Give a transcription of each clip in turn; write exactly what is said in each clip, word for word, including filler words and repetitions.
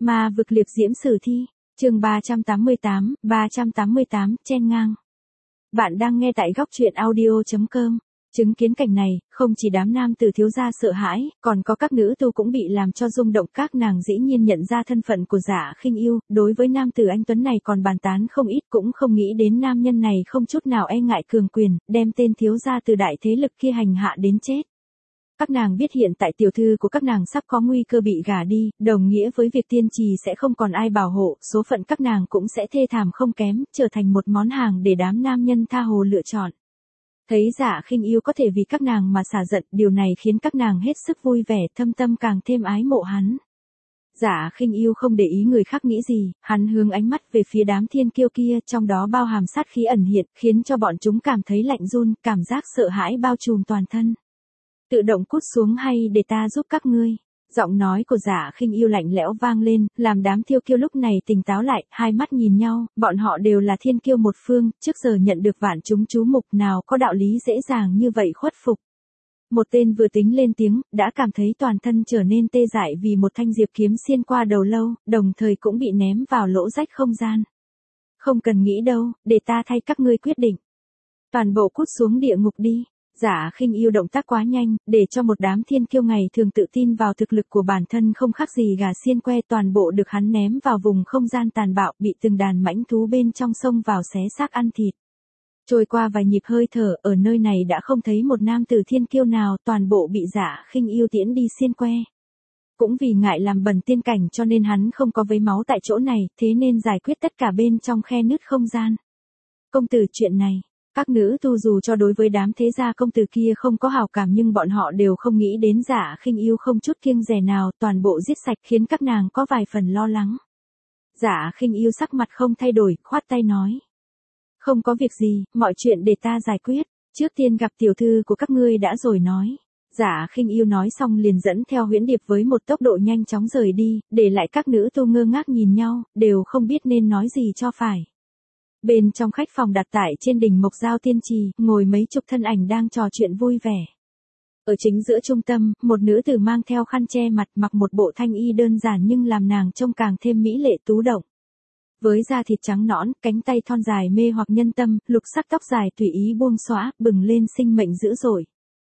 Ma vực liệp diễm sử thi, chương ba trăm tám mươi tám, ba trăm tám mươi tám, chen ngang. Bạn đang nghe tại góc truyện audio chấm com. Chứng kiến cảnh này, không chỉ đám nam tử thiếu gia sợ hãi, còn có các nữ tu cũng bị làm cho rung động. Các nàng dĩ nhiên nhận ra thân phận của Dạ Khinh Yêu, đối với nam tử anh tuấn này còn bàn tán không ít, cũng không nghĩ đến nam nhân này không chút nào e ngại cường quyền, đem tên thiếu gia từ đại thế lực kia hành hạ đến chết. Các nàng biết hiện tại tiểu thư của các nàng sắp có nguy cơ bị gả đi, đồng nghĩa với việc tiên trì sẽ không còn ai bảo hộ, số phận các nàng cũng sẽ thê thảm không kém, trở thành một món hàng để đám nam nhân tha hồ lựa chọn. Thấy Dạ Khinh Yêu có thể vì các nàng mà xả giận, điều này khiến các nàng hết sức vui vẻ, thâm tâm càng thêm ái mộ hắn. Dạ Khinh Yêu không để ý người khác nghĩ gì, hắn hướng ánh mắt về phía đám thiên kiêu kia, trong đó bao hàm sát khí ẩn hiện, khiến cho bọn chúng cảm thấy lạnh run, cảm giác sợ hãi bao trùm toàn thân. Tự động cút xuống hay để ta giúp các ngươi. Giọng nói của Dạ Khinh Yêu lạnh lẽo vang lên, làm đám thiên kiêu lúc này tỉnh táo lại, hai mắt nhìn nhau, bọn họ đều là thiên kiêu một phương, trước giờ nhận được vạn chúng chú mục, nào có đạo lý dễ dàng như vậy khuất phục. Một tên vừa tính lên tiếng, đã cảm thấy toàn thân trở nên tê dại vì một thanh diệp kiếm xiên qua đầu lâu, đồng thời cũng bị ném vào lỗ rách không gian. Không cần nghĩ đâu, để ta thay các ngươi quyết định. Toàn bộ cút xuống địa ngục đi. Dạ Khinh Yêu động tác quá nhanh, để cho một đám thiên kiêu ngày thường tự tin vào thực lực của bản thân không khác gì gà xiên que, toàn bộ được hắn ném vào vùng không gian tàn bạo, bị từng đàn mãnh thú bên trong sông vào xé xác ăn thịt. Trôi qua vài nhịp hơi thở, ở nơi này đã không thấy một nam tử thiên kiêu nào, toàn bộ bị Dạ Khinh Yêu tiễn đi xiên que. Cũng vì ngại làm bẩn tiên cảnh cho nên hắn không có vấy máu tại chỗ này, thế nên giải quyết tất cả bên trong khe nứt không gian. Công tử, chuyện này. Các nữ tu dù cho đối với đám thế gia công tử kia không có hảo cảm nhưng bọn họ đều không nghĩ đến Dạ Khinh Yêu không chút kiêng dè nào, toàn bộ giết sạch, khiến các nàng có vài phần lo lắng. Dạ Khinh Yêu sắc mặt không thay đổi, khoát tay nói. Không có việc gì, mọi chuyện để ta giải quyết, trước tiên gặp tiểu thư của các ngươi đã rồi nói. Dạ Khinh Yêu nói xong liền dẫn theo huyễn điệp với một tốc độ nhanh chóng rời đi, để lại các nữ tu ngơ ngác nhìn nhau, đều không biết nên nói gì cho phải. Bên trong khách phòng đặt tại trên đỉnh Mộc Giao Tiên Trì, ngồi mấy chục thân ảnh đang trò chuyện vui vẻ. Ở chính giữa trung tâm, một nữ tử mang theo khăn che mặt, mặc một bộ thanh y đơn giản nhưng làm nàng trông càng thêm mỹ lệ tú động. Với da thịt trắng nõn, cánh tay thon dài mê hoặc nhân tâm, lục sắc tóc dài tùy ý buông xõa, bừng lên sinh mệnh dữ dội.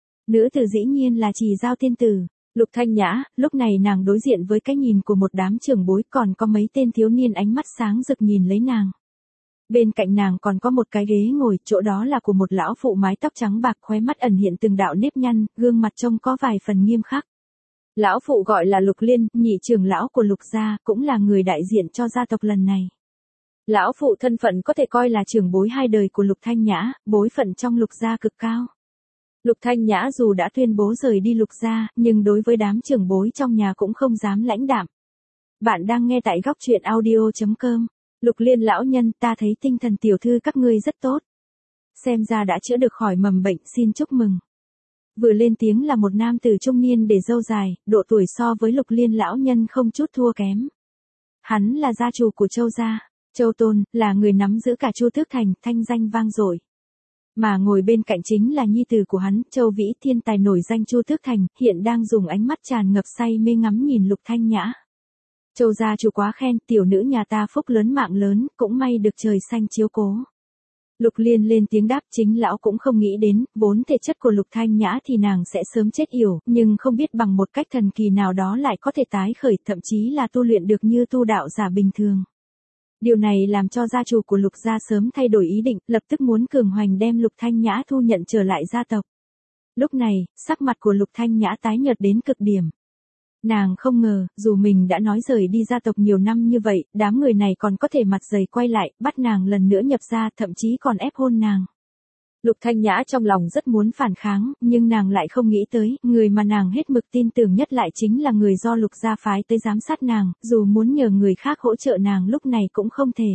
Nữ tử dĩ nhiên là Trì Giao Tiên Tử, Lục Thanh Nhã. Lúc này nàng đối diện với cái nhìn của một đám trưởng bối, còn có mấy tên thiếu niên ánh mắt sáng rực nhìn lấy nàng. Bên cạnh nàng còn có một cái ghế ngồi, chỗ đó là của một lão phụ mái tóc trắng bạc, khóe mắt ẩn hiện từng đạo nếp nhăn, gương mặt trông có vài phần nghiêm khắc. Lão phụ gọi là Lục Liên, nhị trưởng lão của Lục gia, cũng là người đại diện cho gia tộc lần này. Lão phụ thân phận có thể coi là trưởng bối hai đời của Lục Thanh Nhã, bối phận trong Lục gia cực cao. Lục Thanh Nhã dù đã tuyên bố rời đi Lục gia, nhưng đối với đám trưởng bối trong nhà cũng không dám lãnh đạm. Bạn đang nghe tại góc truyện audio chấm com. Lục Liên lão nhân, ta thấy tinh thần tiểu thư các ngươi rất tốt. Xem ra đã chữa được khỏi mầm bệnh, xin chúc mừng. Vừa lên tiếng là một nam tử trung niên để râu dài, độ tuổi so với Lục Liên lão nhân không chút thua kém. Hắn là gia chủ của Châu gia, Châu Tôn, là người nắm giữ cả Chu Tước Thành, thanh danh vang dội. Mà ngồi bên cạnh chính là nhi tử của hắn, Châu Vĩ, thiên tài nổi danh Chu Tước Thành, hiện đang dùng ánh mắt tràn ngập say mê ngắm nhìn Lục Thanh Nhã. Châu gia chủ quá khen, tiểu nữ nhà ta phúc lớn mạng lớn, cũng may được trời xanh chiếu cố. Lục Liên lên tiếng đáp, chính lão cũng không nghĩ đến, vốn thể chất của Lục Thanh Nhã thì nàng sẽ sớm chết yểu, nhưng không biết bằng một cách thần kỳ nào đó lại có thể tái khởi, thậm chí là tu luyện được như tu đạo giả bình thường. Điều này làm cho gia chủ của Lục gia sớm thay đổi ý định, lập tức muốn cường hoành đem Lục Thanh Nhã thu nhận trở lại gia tộc. Lúc này, sắc mặt của Lục Thanh Nhã tái nhợt đến cực điểm. Nàng không ngờ, dù mình đã nói rời đi gia tộc nhiều năm như vậy, đám người này còn có thể mặt dày quay lại, bắt nàng lần nữa nhập gia, thậm chí còn ép hôn nàng. Lục Thanh Nhã trong lòng rất muốn phản kháng, nhưng nàng lại không nghĩ tới, người mà nàng hết mực tin tưởng nhất lại chính là người do Lục gia phái tới giám sát nàng, dù muốn nhờ người khác hỗ trợ nàng lúc này cũng không thể.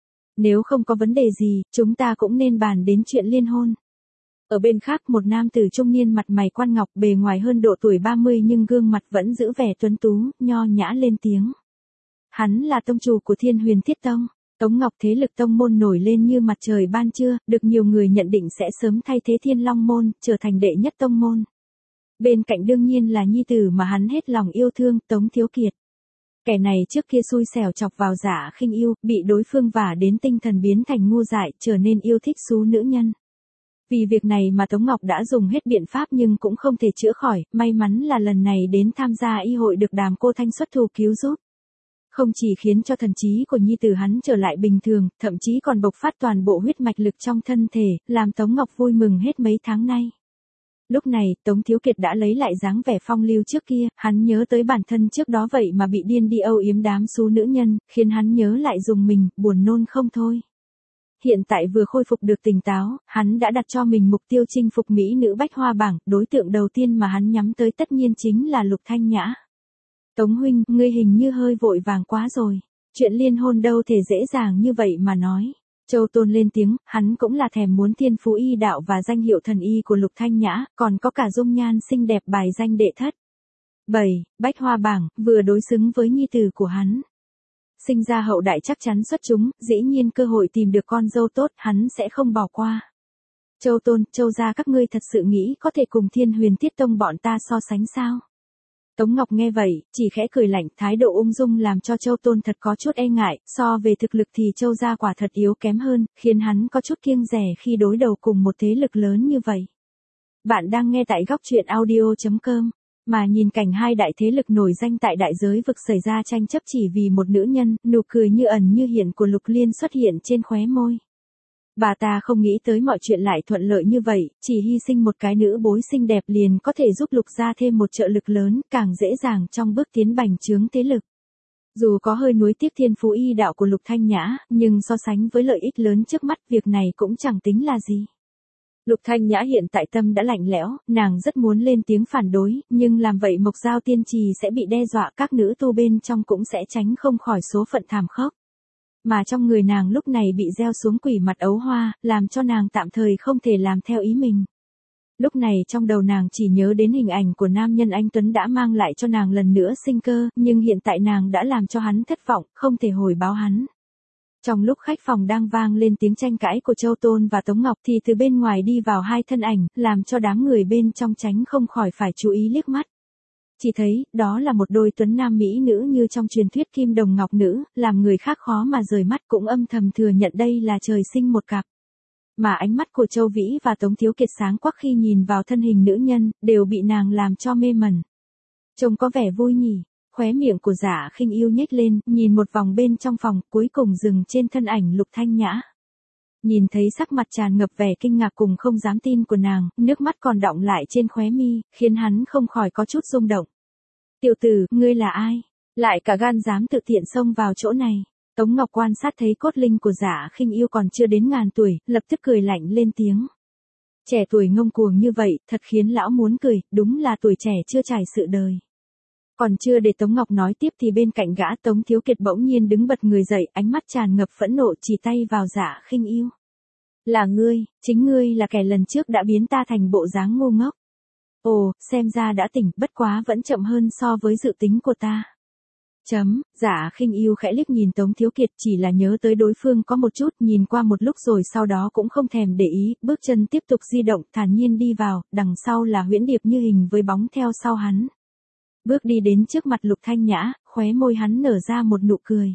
Nếu không có vấn đề gì, chúng ta cũng nên bàn đến chuyện liên hôn. Ở bên khác, một nam tử trung niên mặt mày quan ngọc, bề ngoài hơn độ tuổi ba mươi nhưng gương mặt vẫn giữ vẻ tuấn tú, nho nhã lên tiếng. Hắn là tông chủ của Thiên Huyền Thiết Tông. Tống Ngọc thế lực tông môn nổi lên như mặt trời ban trưa, được nhiều người nhận định sẽ sớm thay thế Thiên Long môn, trở thành đệ nhất tông môn. Bên cạnh đương nhiên là nhi tử mà hắn hết lòng yêu thương, Tống Thiếu Kiệt. Kẻ này trước kia xui xẻo chọc vào Dạ Khinh Yêu, bị đối phương vả đến tinh thần biến thành ngu dại, trở nên yêu thích xú nữ nhân. Vì việc này mà Tống Ngọc đã dùng hết biện pháp nhưng cũng không thể chữa khỏi, may mắn là lần này đến tham gia y hội được Đàm Cô Thanh xuất thủ cứu giúp. Không chỉ khiến cho thần trí của nhi tử hắn trở lại bình thường, thậm chí còn bộc phát toàn bộ huyết mạch lực trong thân thể, làm Tống Ngọc vui mừng hết mấy tháng nay. Lúc này, Tống Thiếu Kiệt đã lấy lại dáng vẻ phong lưu trước kia, hắn nhớ tới bản thân trước đó vậy mà bị điên đi âu yếm đám xú nữ nhân, khiến hắn nhớ lại dùng mình, buồn nôn không thôi. Hiện tại vừa khôi phục được tỉnh táo, hắn đã đặt cho mình mục tiêu chinh phục mỹ nữ bách hoa bảng, đối tượng đầu tiên mà hắn nhắm tới tất nhiên chính là Lục Thanh Nhã. Tống huynh, ngươi hình như hơi vội vàng quá rồi. Chuyện liên hôn đâu thể dễ dàng như vậy mà nói. Châu Tôn lên tiếng, hắn cũng là thèm muốn thiên phú y đạo và danh hiệu thần y của Lục Thanh Nhã, còn có cả dung nhan xinh đẹp bài danh đệ thất. bảy. Bách hoa bảng, vừa đối xứng với nhi tử của hắn. Sinh ra hậu đại chắc chắn xuất chúng, dĩ nhiên cơ hội tìm được con dâu tốt, hắn sẽ không bỏ qua. Châu Tôn, Châu gia các ngươi thật sự nghĩ có thể cùng Thiên Huyền Tiết Tông bọn ta so sánh sao? Tống Ngọc nghe vậy, chỉ khẽ cười lạnh, thái độ ung dung làm cho Châu Tôn thật có chút e ngại, so về thực lực thì Châu gia quả thật yếu kém hơn, khiến hắn có chút kiêng dè khi đối đầu cùng một thế lực lớn như vậy. Bạn đang nghe tại góc truyện audio chấm com, mà nhìn cảnh hai đại thế lực nổi danh tại đại giới vực xảy ra tranh chấp chỉ vì một nữ nhân, nụ cười như ẩn như hiện của Lục Liên xuất hiện trên khóe môi. Bà ta không nghĩ tới mọi chuyện lại thuận lợi như vậy, chỉ hy sinh một cái nữ bối xinh đẹp liền có thể giúp Lục gia thêm một trợ lực lớn, càng dễ dàng trong bước tiến bành trướng thế lực. Dù có hơi nuối tiếc thiên phú y đạo của Lục Thanh Nhã, nhưng so sánh với lợi ích lớn trước mắt, việc này cũng chẳng tính là gì. Lục Thanh Nhã hiện tại tâm đã lạnh lẽo, nàng rất muốn lên tiếng phản đối, nhưng làm vậy Mộc Giao Tiên Trì sẽ bị đe dọa, các nữ tu bên trong cũng sẽ tránh không khỏi số phận thảm khốc. Mà trong người nàng lúc này bị gieo xuống quỷ mặt ấu hoa, làm cho nàng tạm thời không thể làm theo ý mình. Lúc này trong đầu nàng chỉ nhớ đến hình ảnh của nam nhân anh Tuấn đã mang lại cho nàng lần nữa sinh cơ, nhưng hiện tại nàng đã làm cho hắn thất vọng, không thể hồi báo hắn. Trong lúc khách phòng đang vang lên tiếng tranh cãi của Châu Tôn và Tống Ngọc thì từ bên ngoài đi vào hai thân ảnh, làm cho đám người bên trong tránh không khỏi phải chú ý liếc mắt. Chỉ thấy, đó là một đôi tuấn nam mỹ nữ như trong truyền thuyết kim đồng ngọc nữ, làm người khác khó mà rời mắt, cũng âm thầm thừa nhận đây là trời sinh một cặp. Mà ánh mắt của Châu Vĩ và Tống Thiếu Kiệt sáng quắc khi nhìn vào thân hình nữ nhân, đều bị nàng làm cho mê mẩn. Trông có vẻ vui nhỉ, khóe miệng của Dạ Khinh Yêu nhếch lên, nhìn một vòng bên trong phòng, cuối cùng dừng trên thân ảnh Lục Thanh Nhã. Nhìn thấy sắc mặt tràn ngập vẻ kinh ngạc cùng không dám tin của nàng, nước mắt còn đọng lại trên khóe mi, khiến hắn không khỏi có chút rung động. Tiểu tử, ngươi là ai? Lại cả gan dám tự tiện xông vào chỗ này. Tống Ngọc quan sát thấy cốt linh của Dạ Khinh Yêu còn chưa đến ngàn tuổi, lập tức cười lạnh lên tiếng. Trẻ tuổi ngông cuồng như vậy, thật khiến lão muốn cười, đúng là tuổi trẻ chưa trải sự đời. Còn chưa để Tống Ngọc nói tiếp thì bên cạnh gã Tống Thiếu Kiệt bỗng nhiên đứng bật người dậy, ánh mắt tràn ngập phẫn nộ chỉ tay vào Dạ Khinh Yêu. Là ngươi, chính ngươi là kẻ lần trước đã biến ta thành bộ dáng ngu ngốc. Ồ, xem ra đã tỉnh, bất quá vẫn chậm hơn so với dự tính của ta. Chấm, Dạ Khinh Yêu khẽ liếc nhìn Tống Thiếu Kiệt, chỉ là nhớ tới đối phương có một chút, nhìn qua một lúc rồi sau đó cũng không thèm để ý, bước chân tiếp tục di động, thản nhiên đi vào, đằng sau là Huyễn Điệp như hình với bóng theo sau hắn. Bước đi đến trước mặt Lục Thanh Nhã, khóe môi hắn nở ra một nụ cười.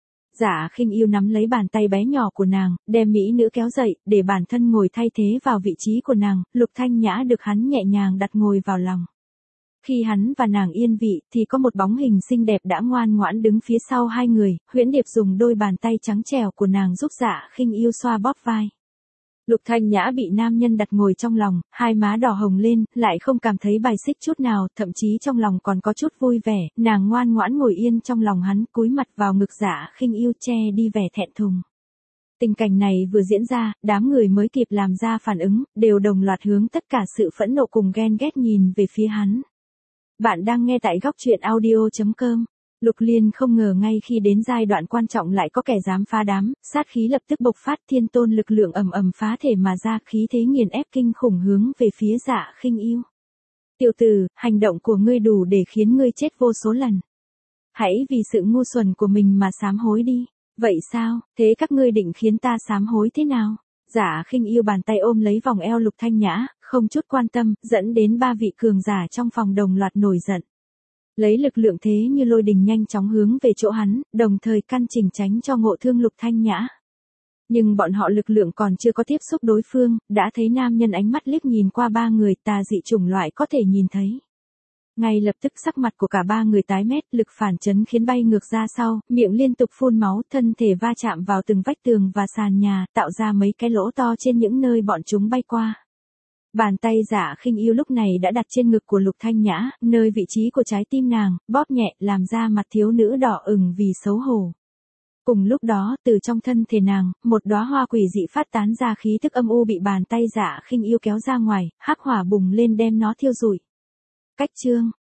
Dạ Khinh Yêu nắm lấy bàn tay bé nhỏ của nàng, đem mỹ nữ kéo dậy, để bản thân ngồi thay thế vào vị trí của nàng, Lục Thanh Nhã được hắn nhẹ nhàng đặt ngồi vào lòng. Khi hắn và nàng yên vị, thì có một bóng hình xinh đẹp đã ngoan ngoãn đứng phía sau hai người, Huyễn Điệp dùng đôi bàn tay trắng trẻo của nàng giúp Dạ Khinh Yêu xoa bóp vai. Lục Thanh Nhã bị nam nhân đặt ngồi trong lòng, hai má đỏ hồng lên, lại không cảm thấy bài xích chút nào, thậm chí trong lòng còn có chút vui vẻ, nàng ngoan ngoãn ngồi yên trong lòng hắn, cúi mặt vào ngực Dạ Khinh Yêu che đi vẻ thẹn thùng. Tình cảnh này vừa diễn ra, đám người mới kịp làm ra phản ứng, đều đồng loạt hướng tất cả sự phẫn nộ cùng ghen ghét nhìn về phía hắn. Bạn đang nghe tại góc truyện audio chấm com. Lục Liên không ngờ ngay khi đến giai đoạn quan trọng lại có kẻ dám phá đám, sát khí lập tức bộc phát, thiên tôn lực lượng ầm ầm phá thể mà ra, khí thế nghiền ép kinh khủng hướng về phía Dạ Khinh Yêu. Tiểu tử, hành động của ngươi đủ để khiến ngươi chết vô số lần. Hãy vì sự ngu xuẩn của mình mà sám hối đi. Vậy sao, thế các ngươi định khiến ta sám hối thế nào? Dạ Khinh Yêu bàn tay ôm lấy vòng eo Lục Thanh Nhã, không chút quan tâm, dẫn đến ba vị cường giả trong phòng đồng loạt nổi giận. lấy lực lượng thế như lôi đình nhanh chóng hướng về chỗ hắn, đồng thời căn chỉnh tránh cho ngộ thương Lục Thanh Nhã. Nhưng bọn họ lực lượng còn chưa có tiếp xúc đối phương, đã thấy nam nhân ánh mắt liếc nhìn qua ba người, tà dị chủng loại có thể nhìn thấy. Ngay lập tức sắc mặt của cả ba người tái mét, lực phản chấn khiến bay ngược ra sau, miệng liên tục phun máu, thân thể va chạm vào từng vách tường và sàn nhà, tạo ra mấy cái lỗ to trên những nơi bọn chúng bay qua. Bàn tay Dạ Khinh Yêu lúc này đã đặt trên ngực của Lục Thanh Nhã, nơi vị trí của trái tim nàng, bóp nhẹ, làm ra mặt thiếu nữ đỏ ửng vì xấu hổ. Cùng lúc đó, từ trong thân thể nàng, một đóa hoa quỷ dị phát tán ra khí tức âm u bị bàn tay Dạ Khinh Yêu kéo ra ngoài, hắc hỏa bùng lên đem nó thiêu rụi. Cách chương